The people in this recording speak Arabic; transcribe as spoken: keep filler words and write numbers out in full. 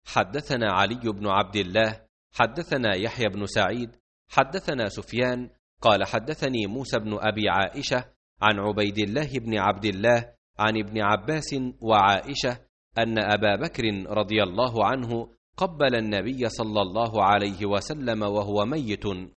حدثنا علي بن عبد الله حدثنا يحيى بن سعيد حدثنا سفيان قال حدثني موسى بن أبي عائشة عن عبيد الله بن عبد الله عن ابن عباس وعائشة أن أبا بكر رضي الله عنه قبل النبي صلى الله عليه وسلم وهو ميت